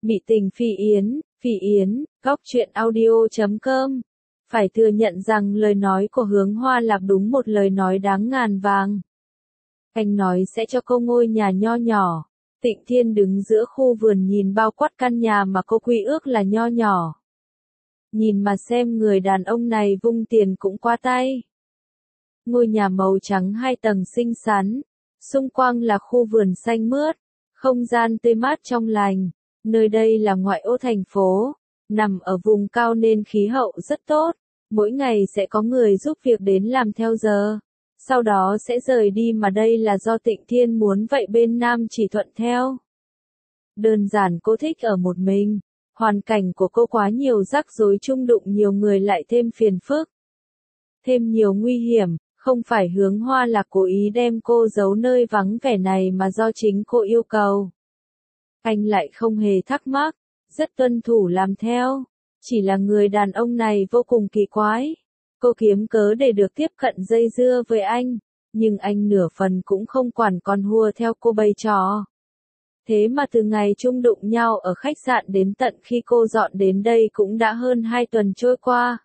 Mị tình Phi Yến, góc truyện audio.com. Phải thừa nhận rằng lời nói của Hướng Hoa Lạc đúng một lời nói đáng ngàn vàng. Anh nói sẽ cho cô ngôi nhà nho nhỏ. Tịnh Thiên đứng giữa khu vườn nhìn bao quát căn nhà mà cô quy ước là nho nhỏ. Nhìn mà xem, người đàn ông này vung tiền cũng qua tay. Ngôi nhà màu trắng 2 tầng xinh xắn, xung quanh là khu vườn xanh mướt, không gian tươi mát trong lành. Nơi đây là ngoại ô thành phố, nằm ở vùng cao nên khí hậu rất tốt, mỗi ngày sẽ có người giúp việc đến làm theo giờ, sau đó sẽ rời đi, mà đây là do Tịnh Thiên muốn vậy, bên Nam chỉ thuận theo. Đơn giản cô thích ở một mình, hoàn cảnh của cô quá nhiều rắc rối, chung đụng nhiều người lại thêm phiền phức, thêm nhiều nguy hiểm. Không phải Hướng Hoa Lạc cố ý đem cô giấu nơi vắng vẻ này mà do chính cô yêu cầu. Anh lại không hề thắc mắc, rất tuân thủ làm theo. Chỉ là người đàn ông này vô cùng kỳ quái. Cô kiếm cớ để được tiếp cận dây dưa với anh, nhưng anh nửa phần cũng không quản, còn hùa theo cô bày trò. Thế mà từ ngày chung đụng nhau ở khách sạn đến tận khi cô dọn đến đây cũng đã hơn 2 tuần trôi qua.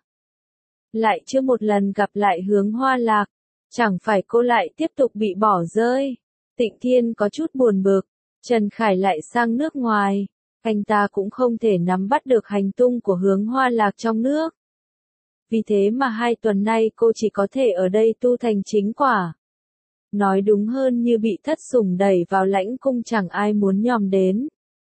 Lại chưa một lần gặp lại Hướng Hoa Lạc, chẳng phải cô lại tiếp tục bị bỏ rơi. Tịnh Thiên có chút buồn bực. Trần Khải lại sang nước ngoài, anh ta cũng không thể nắm bắt được hành tung của Hướng Hoa Lạc trong nước. Vì thế mà 2 tuần nay cô chỉ có thể ở đây tu thành chính quả. Nói đúng hơn như bị thất sủng đẩy vào lãnh cung, chẳng ai muốn nhòm đến.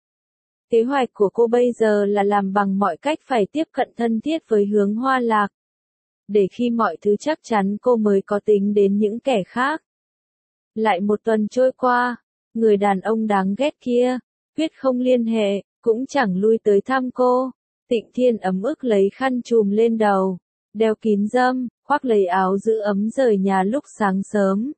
Kế hoạch của cô bây giờ là làm bằng mọi cách phải tiếp cận thân thiết với Hướng Hoa Lạc. Để khi mọi thứ chắc chắn cô mới có tính đến những kẻ khác. Lại một tuần trôi qua. Người đàn ông đáng ghét kia, quyết không liên hệ, cũng chẳng lui tới thăm cô. Tịnh Thiên ấm ức lấy khăn trùm lên đầu, đeo kín râm, khoác lấy áo giữ ấm rời nhà lúc sáng sớm.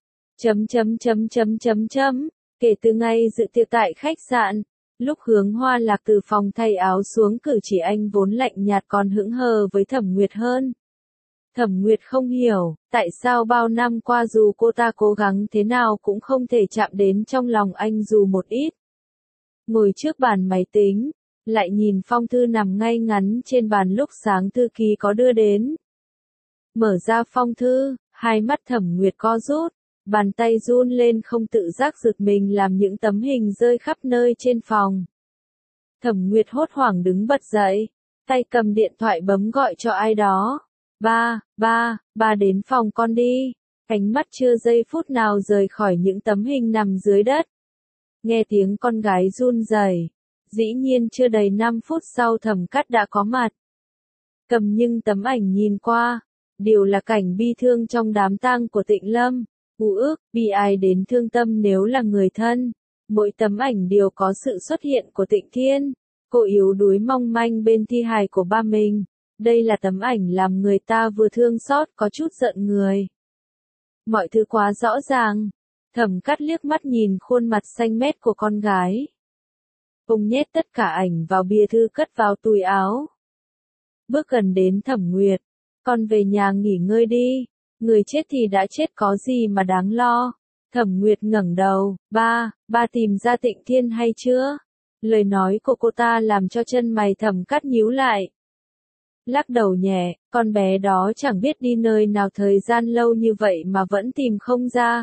Kể từ ngày dự tiệc tại khách sạn, lúc Hướng Hoa Lạc từ phòng thay áo xuống, cử chỉ anh vốn lạnh nhạt còn hững hờ với Thẩm Nguyệt hơn. Thẩm Nguyệt không hiểu, tại sao bao năm qua dù cô ta cố gắng thế nào cũng không thể chạm đến trong lòng anh dù một ít. Ngồi trước bàn máy tính, lại nhìn phong thư nằm ngay ngắn trên bàn lúc sáng thư ký có đưa đến. Mở ra phong thư, hai mắt Thẩm Nguyệt co rút, bàn tay run lên không tự giác giật mình làm những tấm hình rơi khắp nơi trên phòng. Thẩm Nguyệt hốt hoảng đứng bật dậy, tay cầm điện thoại bấm gọi cho ai đó. Ba đến phòng con đi. Ánh mắt chưa giây phút nào rời khỏi những tấm hình nằm dưới đất. Nghe tiếng con gái run rẩy, dĩ nhiên chưa đầy 5 phút sau Thẩm Cát đã có mặt. Cầm nhưng tấm ảnh nhìn qua, đều là cảnh bi thương trong đám tang của Tịnh Lâm. U ước, bi ai đến thương tâm nếu là người thân. Mỗi tấm ảnh đều có sự xuất hiện của Tịnh Thiên. Cô yếu đuối mong manh bên thi hài của ba mình. Đây là tấm ảnh làm người ta vừa thương xót có chút giận người. Mọi thứ quá rõ ràng. Thẩm Cát liếc mắt nhìn khuôn mặt xanh mét của con gái. Ông nhét tất cả ảnh vào bìa thư cất vào túi áo. Bước gần đến Thẩm Nguyệt. Con về nhà nghỉ ngơi đi. Người chết thì đã chết, có gì mà đáng lo. Thẩm Nguyệt ngẩng đầu. Ba tìm ra Tịnh Thiên hay chưa? Lời nói của cô ta làm cho chân mày Thẩm Cát nhíu lại. Lắc đầu nhẹ, con bé đó chẳng biết đi nơi nào thời gian lâu như vậy mà vẫn tìm không ra.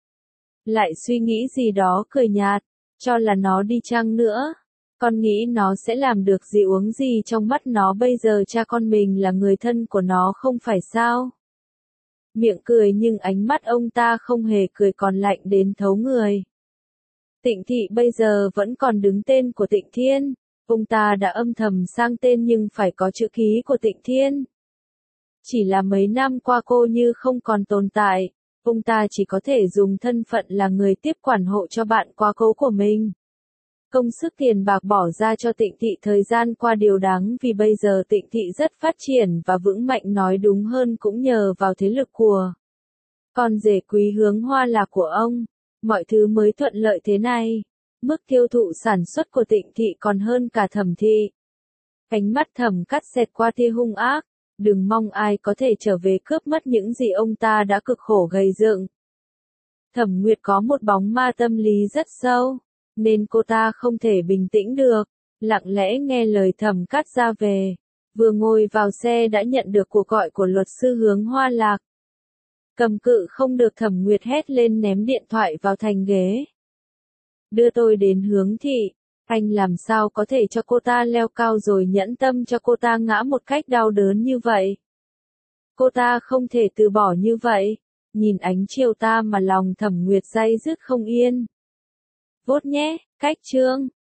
Lại suy nghĩ gì đó cười nhạt, cho là nó đi chăng nữa. Con nghĩ nó sẽ làm được gì uống gì trong mắt nó bây giờ, cha con mình là người thân của nó không phải sao? Miệng cười nhưng ánh mắt ông ta không hề cười, còn lạnh đến thấu người. Tịnh Thị bây giờ vẫn còn đứng tên của Tịnh Thiên. Ông ta đã âm thầm sang tên nhưng phải có chữ ký của Tịnh Thiên. Chỉ là mấy năm qua cô như không còn tồn tại, ông ta chỉ có thể dùng thân phận là người tiếp quản hộ cho bạn quá cố của mình. Công sức tiền bạc bỏ ra cho Tịnh Thị thời gian qua điều đáng, vì bây giờ Tịnh Thị rất phát triển và vững mạnh, nói đúng hơn cũng nhờ vào thế lực của con rể quý Hướng Hoa Lạc của ông. Mọi thứ mới thuận lợi thế này. Mức tiêu thụ sản xuất của Tịnh Thị còn hơn cả Thẩm Thị. Ánh mắt Thẩm Cát xẹt qua tia hung ác, đừng mong ai có thể trở về cướp mất những gì ông ta đã cực khổ gây dựng. Thẩm Nguyệt có một bóng ma tâm lý rất sâu, nên cô ta không thể bình tĩnh được, lặng lẽ nghe lời Thẩm Cát ra về. Vừa ngồi vào xe đã nhận được cuộc gọi của luật sư Hướng Hoa Lạc. Cầm cự không được, Thẩm Nguyệt hét lên ném điện thoại vào thành ghế. Đưa tôi đến Hướng thị. Anh làm sao có thể cho cô ta leo cao rồi nhẫn tâm cho cô ta ngã một cách đau đớn như vậy? Cô ta không thể từ bỏ như vậy. Nhìn ánh chiều ta mà lòng Thẩm Nguyệt day dứt không yên. Vốt nhé, cách chương.